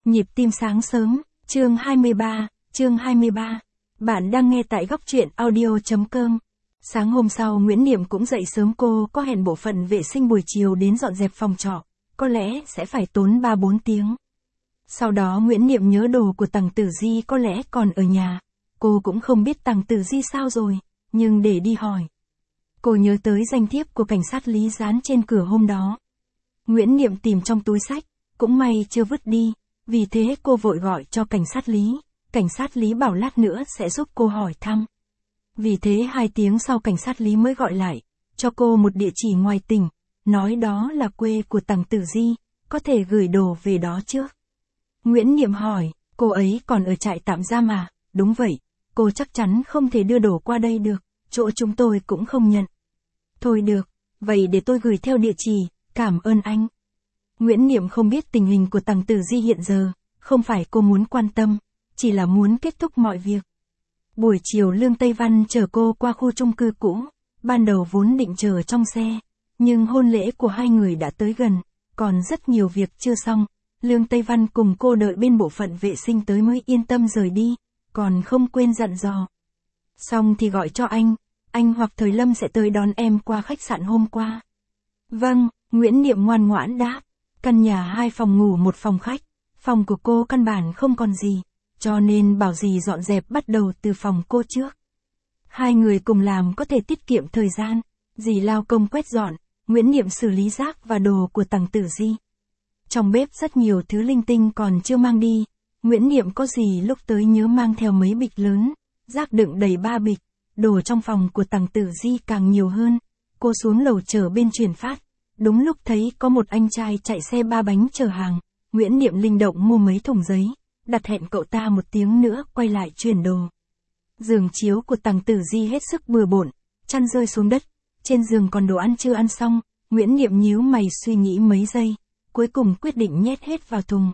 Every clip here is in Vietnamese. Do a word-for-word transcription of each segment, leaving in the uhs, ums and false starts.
Nhịp tim sáng sớm, chương hai mươi ba, chương hai mươi ba. Bạn đang nghe tại góc truyện audio.com. Sáng hôm sau Nguyễn Niệm cũng dậy sớm, cô có hẹn bộ phận vệ sinh buổi chiều đến dọn dẹp phòng trọ, có lẽ sẽ phải tốn ba bốn tiếng. Sau đó Nguyễn Niệm nhớ đồ của Tằng Tử Di có lẽ còn ở nhà, cô cũng không biết Tằng Tử Di sao rồi, nhưng để đi hỏi. Cô nhớ tới danh thiếp của cảnh sát Lý dán trên cửa hôm đó. Nguyễn Niệm tìm trong túi xách, cũng may chưa vứt đi, vì thế cô vội gọi cho cảnh sát Lý, cảnh sát Lý bảo lát nữa sẽ giúp cô hỏi thăm. Vì thế hai tiếng sau cảnh sát Lý mới gọi lại, cho cô một địa chỉ ngoài tỉnh, nói đó là quê của Tằng Tử Di, có thể gửi đồ về đó trước. Nguyễn Niệm hỏi, cô ấy còn ở trại tạm giam à? Đúng vậy, cô chắc chắn không thể đưa đồ qua đây được, chỗ chúng tôi cũng không nhận. Thôi được, vậy để tôi gửi theo địa chỉ, cảm ơn anh. Nguyễn Niệm không biết tình hình của Tằng Tử Di hiện giờ, không phải cô muốn quan tâm, chỉ là muốn kết thúc mọi việc. Buổi chiều Lương Tây Văn chở cô qua khu chung cư cũ, ban đầu vốn định chờ trong xe, nhưng hôn lễ của hai người đã tới gần, còn rất nhiều việc chưa xong, Lương Tây Văn cùng cô đợi bên bộ phận vệ sinh tới mới yên tâm rời đi, còn không quên dặn dò. Xong thì gọi cho anh, anh hoặc Thời Lâm sẽ tới đón em qua khách sạn hôm qua. Vâng, Nguyễn Niệm ngoan ngoãn đáp. Căn nhà hai phòng ngủ một phòng khách, phòng của cô căn bản không còn gì, cho nên bảo dì dọn dẹp bắt đầu từ phòng cô trước. Hai người cùng làm có thể tiết kiệm thời gian, dì lao công quét dọn, Nguyễn Niệm xử lý rác và đồ của Tằng Tử Di. Trong bếp rất nhiều thứ linh tinh còn chưa mang đi, Nguyễn Niệm có gì lúc tới nhớ mang theo mấy bịch lớn, rác đựng đầy ba bịch, đồ trong phòng của Tằng Tử Di càng nhiều hơn. Cô xuống lầu chờ bên chuyển phát. Đúng lúc thấy có một anh trai chạy xe ba bánh chở hàng, Nguyễn Niệm linh động mua mấy thùng giấy, đặt hẹn cậu ta một tiếng nữa quay lại chuyển đồ. Giường chiếu của Tằng Tử Di hết sức bừa bộn, chăn rơi xuống đất, trên giường còn đồ ăn chưa ăn xong, Nguyễn Niệm nhíu mày suy nghĩ mấy giây, cuối cùng quyết định nhét hết vào thùng.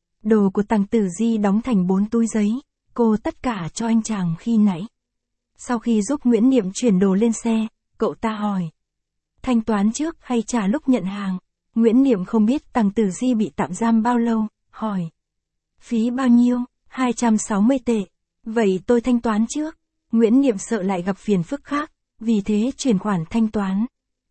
Đồ của Tằng Tử Di đóng thành bốn túi giấy, cô tất cả cho anh chàng khi nãy. Sau khi giúp Nguyễn Niệm chuyển đồ lên xe, cậu ta hỏi. Thanh toán trước hay trả lúc nhận hàng? Nguyễn Niệm không biết Tằng Tử Di bị tạm giam bao lâu, hỏi. Phí bao nhiêu? hai trăm sáu mươi tệ. Vậy tôi thanh toán trước. Nguyễn Niệm sợ lại gặp phiền phức khác, vì thế chuyển khoản thanh toán.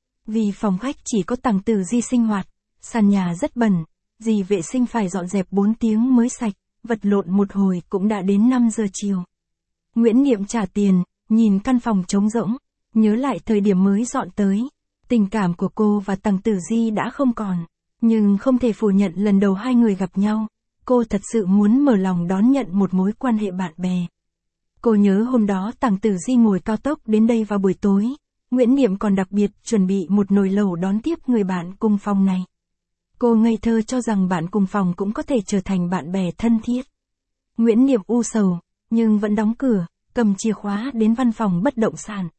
Vì phòng khách chỉ có Tằng Tử Di sinh hoạt, sàn nhà rất bẩn, dì vệ sinh phải dọn dẹp bốn tiếng mới sạch, vật lộn một hồi cũng đã đến năm giờ chiều. Nguyễn Niệm trả tiền, nhìn căn phòng trống rỗng, nhớ lại thời điểm mới dọn tới. Tình cảm của cô và Tằng Tử Di đã không còn, nhưng không thể phủ nhận lần đầu hai người gặp nhau, cô thật sự muốn mở lòng đón nhận một mối quan hệ bạn bè. Cô nhớ hôm đó Tằng Tử Di ngồi cao tốc đến đây vào buổi tối, Nguyễn Niệm còn đặc biệt chuẩn bị một nồi lẩu đón tiếp người bạn cùng phòng này. Cô ngây thơ cho rằng bạn cùng phòng cũng có thể trở thành bạn bè thân thiết. Nguyễn Niệm u sầu, nhưng vẫn đóng cửa, cầm chìa khóa đến văn phòng bất động sản.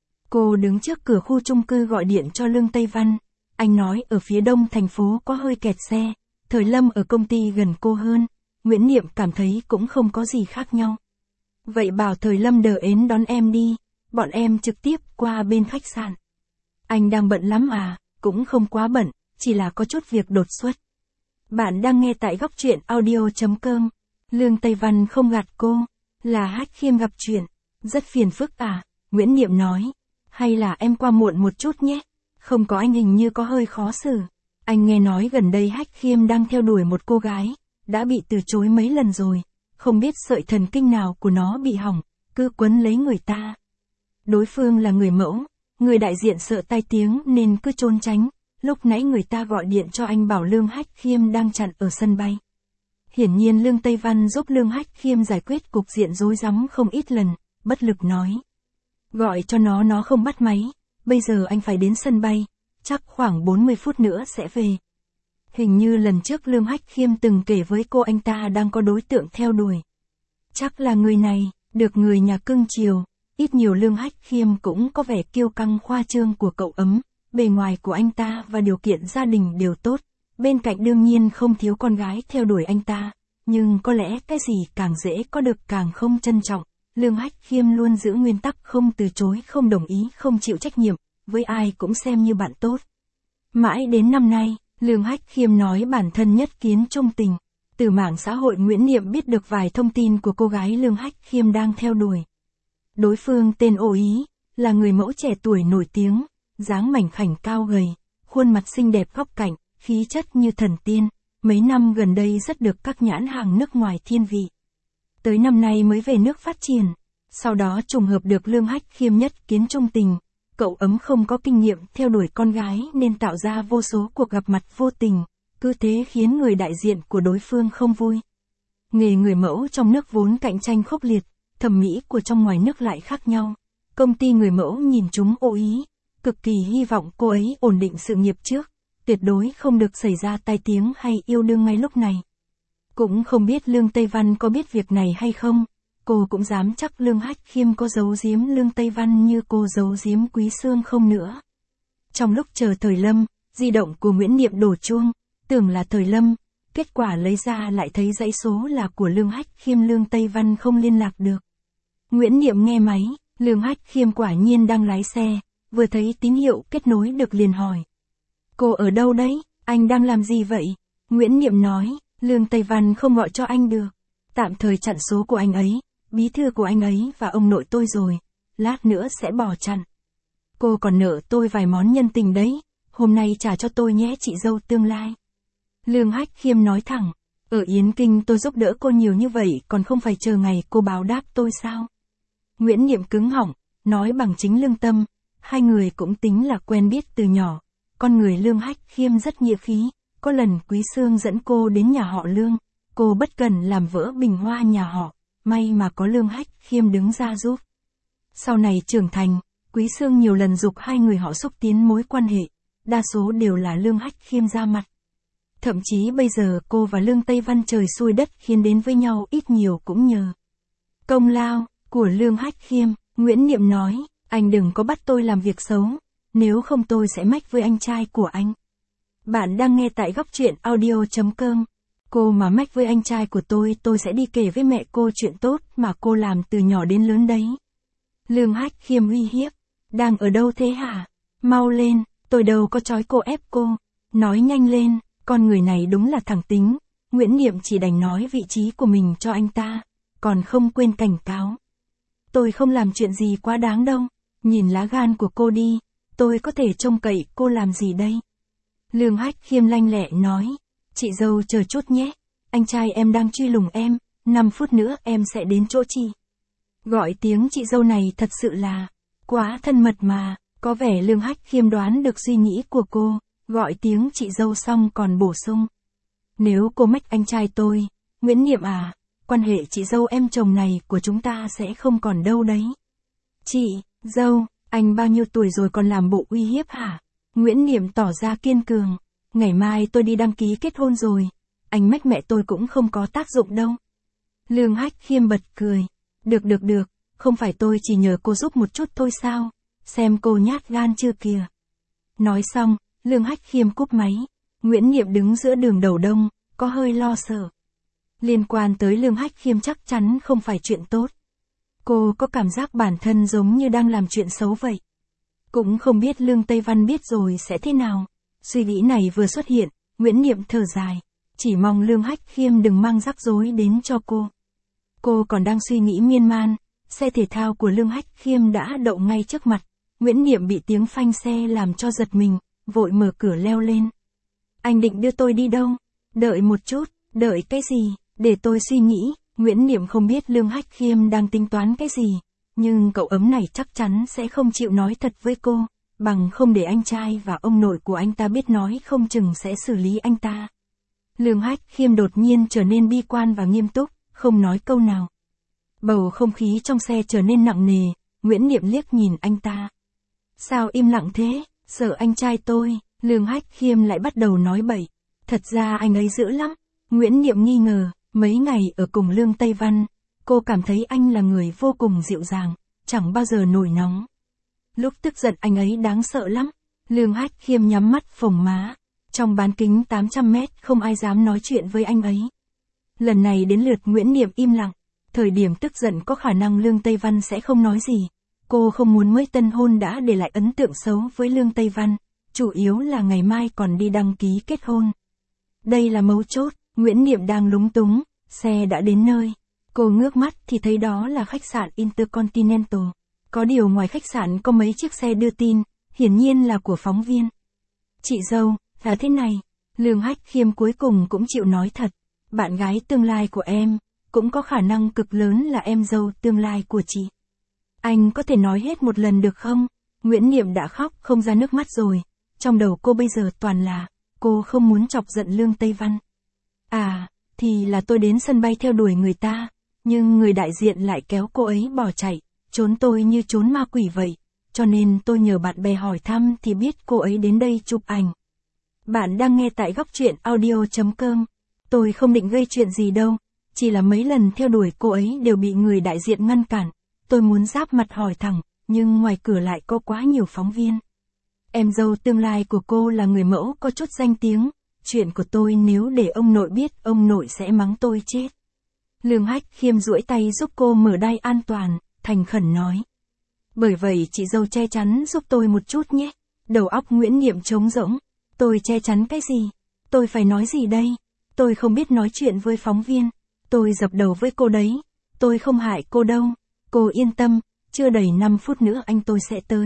Cô đứng trước cửa khu chung cư gọi điện cho Lương Tây Văn. Anh nói ở phía đông thành phố có hơi kẹt xe, Thời Lâm ở công ty gần cô hơn. Nguyễn Niệm cảm thấy cũng không có gì khác nhau. Vậy bảo Thời Lâm đờ ến đón em đi, bọn em trực tiếp qua bên khách sạn. Anh đang bận lắm à? Cũng không quá bận, chỉ là có chút việc đột xuất. Bạn đang nghe tại góc truyện audio.com. Lương Tây Văn không gạt cô, là Hách Khiêm gặp chuyện. Rất phiền phức à? Nguyễn Niệm nói. Hay là em qua muộn một chút nhé, không có anh hình như có hơi khó xử. Anh nghe nói gần đây Hách Khiêm đang theo đuổi một cô gái, đã bị từ chối mấy lần rồi, không biết sợi thần kinh nào của nó bị hỏng, cứ quấn lấy người ta. Đối phương là người mẫu, người đại diện sợ tai tiếng nên cứ trốn tránh, lúc nãy người ta gọi điện cho anh bảo Lương Hách Khiêm đang chặn ở sân bay. Hiển nhiên Lương Tây Văn giúp Lương Hách Khiêm giải quyết cục diện rối rắm không ít lần, bất lực nói. Gọi cho nó nó không bắt máy, bây giờ anh phải đến sân bay, chắc khoảng bốn mươi phút nữa sẽ về. Hình như lần trước Lương Hách Khiêm từng kể với cô anh ta đang có đối tượng theo đuổi. Chắc là người này, được người nhà cưng chiều, ít nhiều Lương Hách Khiêm cũng có vẻ kiêu căng khoa trương của cậu ấm, bề ngoài của anh ta và điều kiện gia đình đều tốt, bên cạnh đương nhiên không thiếu con gái theo đuổi anh ta, nhưng có lẽ cái gì càng dễ có được càng không trân trọng. Lương Hách Khiêm luôn giữ nguyên tắc không từ chối, không đồng ý, không chịu trách nhiệm, với ai cũng xem như bạn tốt. Mãi đến năm nay, Lương Hách Khiêm nói bản thân nhất kiến trung tình, Từ mạng xã hội Nguyễn Niệm biết được vài thông tin của cô gái Lương Hách Khiêm đang theo đuổi. Đối phương tên Ô Ý, là người mẫu trẻ tuổi nổi tiếng, dáng mảnh khảnh cao gầy, khuôn mặt xinh đẹp góc cạnh, khí chất như thần tiên, mấy năm gần đây rất được các nhãn hàng nước ngoài thiên vị. Tới năm nay mới về nước phát triển, sau đó trùng hợp được Lương Hách Khiêm nhất kiến trung tình, cậu ấm không có kinh nghiệm theo đuổi con gái nên tạo ra vô số cuộc gặp mặt vô tình, cứ thế khiến người đại diện của đối phương không vui. Nghề người mẫu trong nước vốn cạnh tranh khốc liệt, thẩm mỹ của trong ngoài nước lại khác nhau. Công ty người mẫu nhìn chúng Ô Ý, cực kỳ hy vọng cô ấy ổn định sự nghiệp trước, tuyệt đối không được xảy ra tai tiếng hay yêu đương ngay lúc này. Cũng không biết Lương Tây Văn có biết việc này hay không, cô cũng dám chắc Lương Hách Khiêm có giấu giếm Lương Tây Văn như cô giấu giếm Quý Sương không nữa. Trong lúc chờ Thời Lâm, di động của Nguyễn Niệm đổ chuông, tưởng là Thời Lâm, kết quả lấy ra lại thấy dãy số là của Lương Hách Khiêm. Lương Tây Văn không liên lạc được. Nguyễn Niệm nghe máy, Lương Hách Khiêm quả nhiên đang lái xe, vừa thấy tín hiệu kết nối được liền hỏi. Cô ở đâu đấy, anh đang làm gì vậy? Nguyễn Niệm nói, Lương Tây Văn không gọi cho anh được. Tạm thời chặn số của anh ấy, bí thư của anh ấy và ông nội tôi rồi, lát nữa sẽ bỏ chặn. Cô còn nợ tôi vài món nhân tình đấy, hôm nay trả cho tôi nhé chị dâu tương lai. Lương Hách Khiêm nói thẳng, ở Yến Kinh tôi giúp đỡ cô nhiều như vậy còn không phải chờ ngày cô báo đáp tôi sao? Nguyễn Niệm cứng họng, nói bằng chính lương tâm, hai người cũng tính là quen biết từ nhỏ. Con người Lương Hách Khiêm rất nghĩa khí, có lần Quý Sương dẫn cô đến nhà họ Lương, cô bất cần làm vỡ bình hoa nhà họ, may mà có Lương Hách Khiêm đứng ra giúp. Sau này trưởng thành, Quý Sương nhiều lần giục hai người họ xúc tiến mối quan hệ, đa số đều là Lương Hách Khiêm ra mặt. Thậm chí bây giờ cô và Lương Tây Văn trời xui đất khiến đến với nhau ít nhiều cũng nhờ công lao của Lương Hách Khiêm. Nguyễn Niệm nói, anh đừng có bắt tôi làm việc xấu, nếu không tôi sẽ mách với anh trai của anh. Bạn đang nghe tại góc truyện audio chấm com. Cô mà mách với anh trai của tôi, tôi sẽ đi kể với mẹ cô chuyện tốt mà cô làm từ nhỏ đến lớn đấy. Lương Hách Khiêm uy hiếp, đang ở đâu thế hả? Mau lên, tôi đâu có trói cô ép cô. Nói nhanh lên, con người này đúng là thẳng tính. Nguyễn Niệm chỉ đành nói vị trí của mình cho anh ta, còn không quên cảnh cáo. Tôi không làm chuyện gì quá đáng đâu, nhìn lá gan của cô đi, tôi có thể trông cậy cô làm gì đây? Lương Hách Khiêm lanh lẹ nói, chị dâu chờ chút nhé, anh trai em đang truy lùng em, năm phút nữa em sẽ đến chỗ chị. Gọi tiếng chị dâu này thật sự là quá thân mật mà, có vẻ Lương Hách Khiêm đoán được suy nghĩ của cô, gọi tiếng chị dâu xong còn bổ sung. Nếu cô mách anh trai tôi, Nguyễn Niệm à, quan hệ chị dâu em chồng này của chúng ta sẽ không còn đâu đấy. Chị dâu, anh bao nhiêu tuổi rồi còn làm bộ uy hiếp hả? Nguyễn Niệm tỏ ra kiên cường, ngày mai tôi đi đăng ký kết hôn rồi, anh mách mẹ tôi cũng không có tác dụng đâu. Lương Hách Khiêm bật cười, được được được, không phải tôi chỉ nhờ cô giúp một chút thôi sao, xem cô nhát gan chưa kìa. Nói xong, Lương Hách Khiêm cúp máy, Nguyễn Niệm đứng giữa đường đầu đông, có hơi lo sợ. Liên quan tới Lương Hách Khiêm chắc chắn không phải chuyện tốt. Cô có cảm giác bản thân giống như đang làm chuyện xấu vậy. Cũng không biết Lương Tây Văn biết rồi sẽ thế nào. Suy nghĩ này vừa xuất hiện, Nguyễn Niệm thở dài, chỉ mong Lương Hách Khiêm đừng mang rắc rối đến cho cô. Cô còn đang suy nghĩ miên man, xe thể thao của Lương Hách Khiêm đã đậu ngay trước mặt. Nguyễn Niệm bị tiếng phanh xe làm cho giật mình, vội mở cửa leo lên. Anh định đưa tôi đi đâu? Đợi một chút, đợi cái gì? Để tôi suy nghĩ. Nguyễn Niệm không biết Lương Hách Khiêm đang tính toán cái gì, nhưng cậu ấm này chắc chắn sẽ không chịu nói thật với cô, bằng không để anh trai và ông nội của anh ta biết nói không chừng sẽ xử lý anh ta. Lương Hách Khiêm đột nhiên trở nên bi quan và nghiêm túc, không nói câu nào. Bầu không khí trong xe trở nên nặng nề, Nguyễn Niệm liếc nhìn anh ta. Sao im lặng thế, sợ anh trai tôi? Lương Hách Khiêm lại bắt đầu nói bậy. Thật ra anh ấy dữ lắm. Nguyễn Niệm nghi ngờ, mấy ngày ở cùng Lương Tây Văn, cô cảm thấy anh là người vô cùng dịu dàng, chẳng bao giờ nổi nóng. Lúc tức giận anh ấy đáng sợ lắm. Lương Hách Khiêm nhắm mắt phồng má. Trong bán kính tám trăm mét không ai dám nói chuyện với anh ấy. Lần này đến lượt Nguyễn Niệm im lặng. Thời điểm tức giận có khả năng Lương Tây Văn sẽ không nói gì. Cô không muốn mới tân hôn đã để lại ấn tượng xấu với Lương Tây Văn. Chủ yếu là ngày mai còn đi đăng ký kết hôn. Đây là mấu chốt. Nguyễn Niệm đang lúng túng, xe đã đến nơi. Cô ngước mắt thì thấy đó là khách sạn Intercontinental. Có điều ngoài khách sạn có mấy chiếc xe đưa tin, hiển nhiên là của phóng viên. Chị dâu, là thế này. Lương Hách Khiêm cuối cùng cũng chịu nói thật. Bạn gái tương lai của em, cũng có khả năng cực lớn là em dâu tương lai của chị. Anh có thể nói hết một lần được không? Nguyễn Niệm đã khóc không ra nước mắt rồi. Trong đầu cô bây giờ toàn là, cô không muốn chọc giận Lương Tây Văn. À, thì là tôi đến sân bay theo đuổi người ta, nhưng người đại diện lại kéo cô ấy bỏ chạy, trốn tôi như trốn ma quỷ vậy. Cho nên tôi nhờ bạn bè hỏi thăm thì biết cô ấy đến đây chụp ảnh. Bạn đang nghe tại góc truyện audio chấm com. Tôi không định gây chuyện gì đâu, chỉ là mấy lần theo đuổi cô ấy đều bị người đại diện ngăn cản. Tôi muốn giáp mặt hỏi thẳng, nhưng ngoài cửa lại có quá nhiều phóng viên. Em dâu tương lai của cô là người mẫu có chút danh tiếng, chuyện của tôi nếu để ông nội biết ông nội sẽ mắng tôi chết. Lương Hách Khiêm duỗi tay giúp cô mở đai an toàn, thành khẩn nói. Bởi vậy chị dâu che chắn giúp tôi một chút nhé. Đầu óc Nguyễn Niệm trống rỗng. Tôi che chắn cái gì? Tôi phải nói gì đây? Tôi không biết nói chuyện với phóng viên. Tôi dập đầu với cô đấy. Tôi không hại cô đâu. Cô yên tâm, chưa đầy năm phút nữa anh tôi sẽ tới.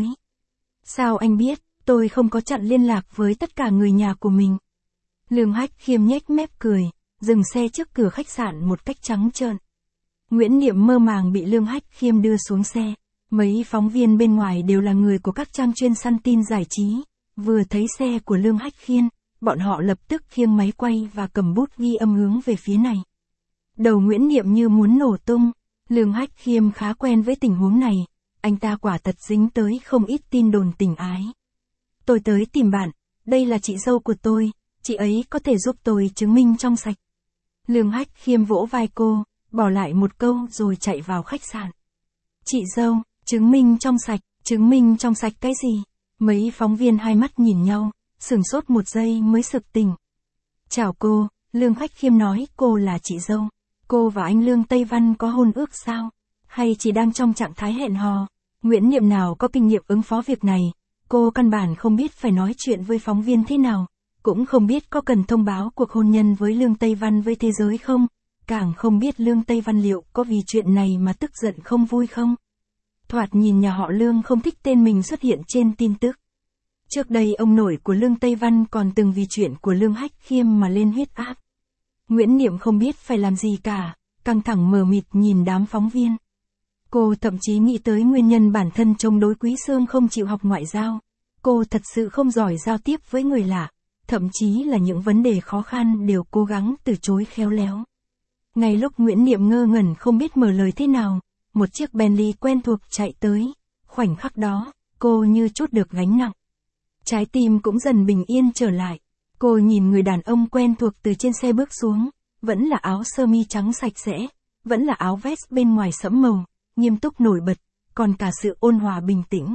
Sao anh biết? Tôi không có chặn liên lạc với tất cả người nhà của mình. Lương Hách Khiêm nhếch mép cười, dừng xe trước cửa khách sạn một cách trắng trợn. Nguyễn Niệm mơ màng bị Lương Hách Khiêm đưa xuống xe. Mấy phóng viên bên ngoài đều là người của các trang chuyên săn tin giải trí. Vừa thấy xe của Lương Hách Khiêm, bọn họ lập tức khiêng máy quay và cầm bút ghi âm hướng về phía này. Đầu Nguyễn Niệm như muốn nổ tung. Lương Hách Khiêm khá quen với tình huống này. Anh ta quả thật dính tới không ít tin đồn tình ái. Tôi tới tìm bạn, đây là chị dâu của tôi, chị ấy có thể giúp tôi chứng minh trong sạch. Lương Hách Khiêm vỗ vai cô, bỏ lại một câu rồi chạy vào khách sạn. Chị dâu, chứng minh trong sạch, chứng minh trong sạch cái gì? Mấy phóng viên hai mắt nhìn nhau, sửng sốt một giây mới sực tỉnh. Chào cô, Lương Hách Khiêm nói cô là chị dâu. Cô và anh Lương Tây Văn có hôn ước sao? Hay chỉ đang trong trạng thái hẹn hò? Nguyễn Niệm nào có kinh nghiệm ứng phó việc này? Cô căn bản không biết phải nói chuyện với phóng viên thế nào, cũng không biết có cần thông báo cuộc hôn nhân với Lương Tây Văn với thế giới không, càng không biết Lương Tây Văn liệu có vì chuyện này mà tức giận không vui không. Thoạt nhìn nhà họ Lương không thích tên mình xuất hiện trên tin tức. Trước đây ông nội của Lương Tây Văn còn từng vì chuyện của Lương Hách Khiêm mà lên huyết áp. Nguyễn Niệm không biết phải làm gì cả, căng thẳng mờ mịt nhìn đám phóng viên. Cô thậm chí nghĩ tới nguyên nhân bản thân chống đối Quý Sương không chịu học ngoại giao. Cô thật sự không giỏi giao tiếp với người lạ, thậm chí là những vấn đề khó khăn đều cố gắng từ chối khéo léo. Ngay lúc Nguyễn Niệm ngơ ngẩn không biết mở lời thế nào, một chiếc Bentley quen thuộc chạy tới. Khoảnh khắc đó, cô như trút được gánh nặng. Trái tim cũng dần bình yên trở lại. Cô nhìn người đàn ông quen thuộc từ trên xe bước xuống, vẫn là áo sơ mi trắng sạch sẽ, vẫn là áo vest bên ngoài sẫm màu, nghiêm túc nổi bật, còn cả sự ôn hòa bình tĩnh.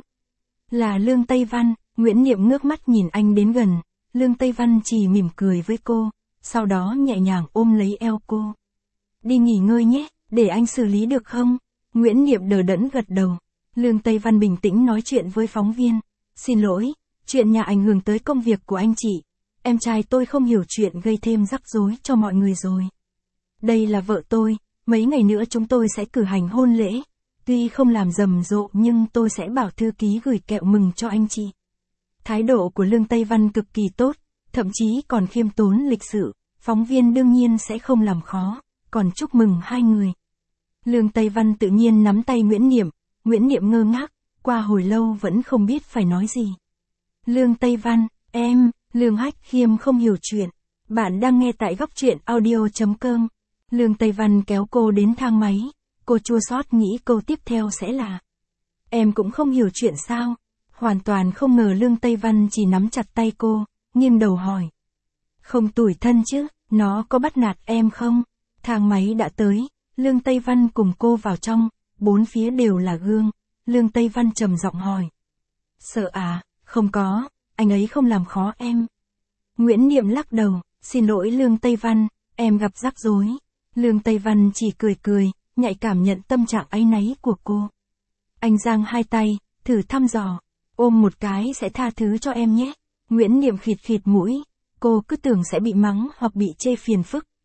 Là Lương Tây Văn. Nguyễn Niệm ngước mắt nhìn anh đến gần, Lương Tây Văn chỉ mỉm cười với cô, sau đó nhẹ nhàng ôm lấy eo cô. Đi nghỉ ngơi nhé, để anh xử lý được không? Nguyễn Niệm đờ đẫn gật đầu. Lương Tây Văn bình tĩnh nói chuyện với phóng viên. Xin lỗi, chuyện nhà ảnh hưởng tới công việc của anh chị. Em trai tôi không hiểu chuyện gây thêm rắc rối cho mọi người rồi. Đây là vợ tôi, mấy ngày nữa chúng tôi sẽ cử hành hôn lễ. Tuy không làm rầm rộ nhưng tôi sẽ bảo thư ký gửi kẹo mừng cho anh chị. Thái độ của Lương Tây Văn cực kỳ tốt, thậm chí còn khiêm tốn lịch sự, phóng viên đương nhiên sẽ không làm khó, còn chúc mừng hai người. Lương Tây Văn tự nhiên nắm tay Nguyễn Niệm, Nguyễn Niệm ngơ ngác, qua hồi lâu vẫn không biết phải nói gì. Lương Tây Văn, em, Lương Hách Khiêm không hiểu chuyện. Bạn đang nghe tại góc truyện audio chấm com. Lương Tây Văn kéo cô đến thang máy, cô chua xót nghĩ câu tiếp theo sẽ là: em cũng không hiểu chuyện sao? Hoàn toàn không ngờ Lương Tây Văn chỉ nắm chặt tay cô, nghiêng đầu hỏi. Không tủi thân chứ, nó có bắt nạt em không? Thang máy đã tới, Lương Tây Văn cùng cô vào trong, bốn phía đều là gương. Lương Tây Văn trầm giọng hỏi. Sợ à, không có, anh ấy không làm khó em. Nguyễn Niệm lắc đầu, xin lỗi Lương Tây Văn, em gặp rắc rối. Lương Tây Văn chỉ cười cười, nhạy cảm nhận tâm trạng áy náy của cô. Anh giang hai tay, thử thăm dò. Ôm một cái sẽ tha thứ cho em nhé. Nguyễn Niệm khịt khịt mũi, cô cứ tưởng sẽ bị mắng hoặc bị chê phiền phức,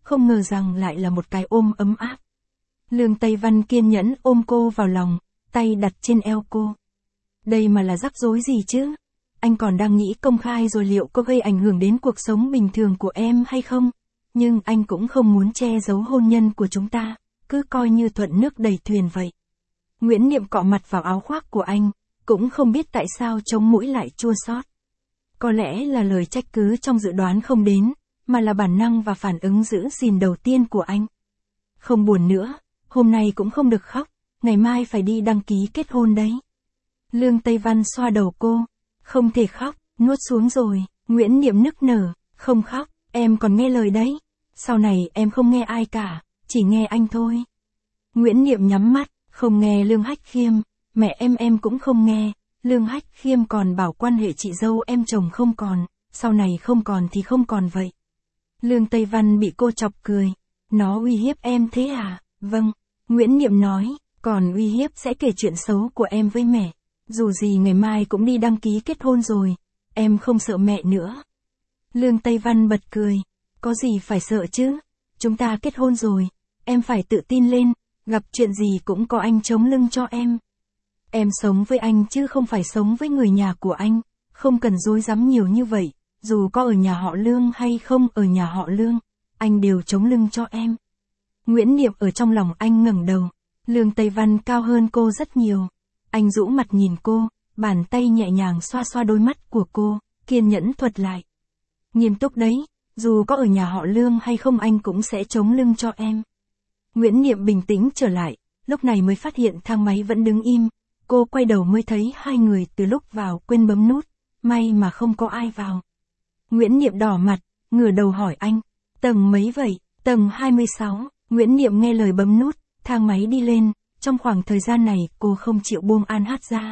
không ngờ rằng lại là một cái ôm ấm áp. Lương Tây Văn kiên nhẫn ôm cô vào lòng, tay đặt trên eo cô. Đây mà là rắc rối gì chứ? Anh còn đang nghĩ công khai rồi liệu có gây ảnh hưởng đến cuộc sống bình thường của em hay không? Nhưng anh cũng không muốn che giấu hôn nhân của chúng ta, cứ coi như thuận nước đẩy thuyền vậy. Nguyễn Niệm cọ mặt vào áo khoác của anh, cũng không biết tại sao chống mũi lại chua xót. Có lẽ là lời trách cứ trong dự đoán không đến, mà là bản năng và phản ứng giữ gìn đầu tiên của anh. Không buồn nữa, hôm nay cũng không được khóc, ngày mai phải đi đăng ký kết hôn đấy. Lương Tây Văn xoa đầu cô, không thể khóc, nuốt xuống rồi. Nguyễn Niệm nức nở, không khóc, em còn nghe lời đấy. Sau này em không nghe ai cả, chỉ nghe anh thôi. Nguyễn Niệm nhắm mắt, không nghe Lương Hách Khiêm, mẹ em em cũng không nghe. Lương Hách Khiêm còn bảo quan hệ chị dâu em chồng không còn, sau này không còn thì không còn vậy. Lương Tây Văn bị cô chọc cười, nó uy hiếp em thế à? Vâng, Nguyễn Niệm nói, còn uy hiếp sẽ kể chuyện xấu của em với mẹ. Dù gì ngày mai cũng đi đăng ký kết hôn rồi, em không sợ mẹ nữa. Lương Tây Văn bật cười, có gì phải sợ chứ? Chúng ta kết hôn rồi, em phải tự tin lên, gặp chuyện gì cũng có anh chống lưng cho em. Em sống với anh chứ không phải sống với người nhà của anh, không cần dối rắm nhiều như vậy, dù có ở nhà họ Lương hay không ở nhà họ Lương, anh đều chống lưng cho em. Nguyễn Niệm ở trong lòng anh ngẩng đầu, Lương Tây Văn cao hơn cô rất nhiều. Anh rũ mặt nhìn cô, bàn tay nhẹ nhàng xoa xoa đôi mắt của cô, kiên nhẫn thuật lại. Nghiêm túc đấy, dù có ở nhà họ Lương hay không anh cũng sẽ chống lưng cho em. Nguyễn Niệm bình tĩnh trở lại, lúc này mới phát hiện thang máy vẫn đứng im. Cô quay đầu mới thấy hai người từ lúc vào quên bấm nút, may mà không có ai vào. Nguyễn Niệm đỏ mặt, ngửa đầu hỏi anh, tầng mấy vậy? Tầng hai mươi sáu, Nguyễn Niệm nghe lời bấm nút, thang máy đi lên, trong khoảng thời gian này cô không chịu buông an hát ra.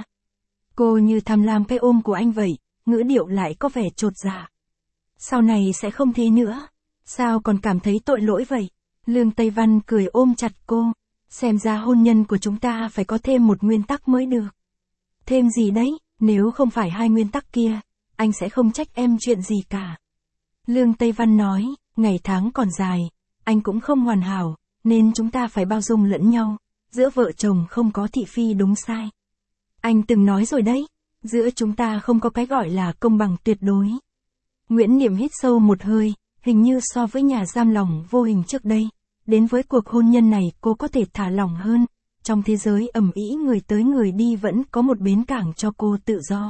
Cô như tham lam cái ôm của anh vậy, ngữ điệu lại có vẻ chột dạ. Sau này sẽ không thế nữa, sao còn cảm thấy tội lỗi vậy? Lương Tây Văn cười ôm chặt cô, xem ra hôn nhân của chúng ta phải có thêm một nguyên tắc mới được. Thêm gì đấy, nếu không phải hai nguyên tắc kia, anh sẽ không trách em chuyện gì cả. Lương Tây Văn nói, ngày tháng còn dài, anh cũng không hoàn hảo, nên chúng ta phải bao dung lẫn nhau, giữa vợ chồng không có thị phi đúng sai. Anh từng nói rồi đấy, giữa chúng ta không có cái gọi là công bằng tuyệt đối. Nguyễn Niệm hít sâu một hơi, hình như so với nhà giam lòng vô hình trước đây, đến với cuộc hôn nhân này cô có thể thả lỏng hơn, trong thế giới ầm ĩ người tới người đi vẫn có một bến cảng cho cô tự do.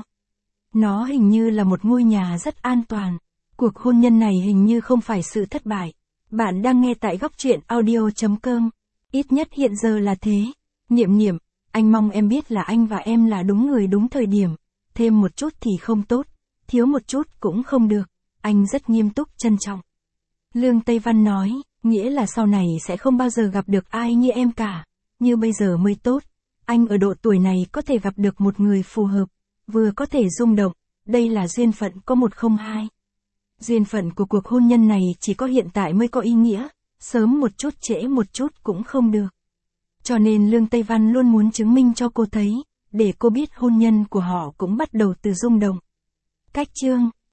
Nó hình như là một ngôi nhà rất an toàn, cuộc hôn nhân này hình như không phải sự thất bại. Bạn đang nghe tại góc truyện audio chấm com, ít nhất hiện giờ là thế. Niệm Niệm, anh mong em biết là anh và em là đúng người đúng thời điểm, thêm một chút thì không tốt, thiếu một chút cũng không được, anh rất nghiêm túc trân trọng. Lương Tây Văn nói, nghĩa là sau này sẽ không bao giờ gặp được ai như em cả, như bây giờ mới tốt, anh ở độ tuổi này có thể gặp được một người phù hợp, vừa có thể rung động, đây là duyên phận có một không hai. Duyên phận của cuộc hôn nhân này chỉ có hiện tại mới có ý nghĩa, sớm một chút trễ một chút cũng không được. Cho nên Lương Tây Văn luôn muốn chứng minh cho cô thấy, để cô biết hôn nhân của họ cũng bắt đầu từ rung động. Cách chương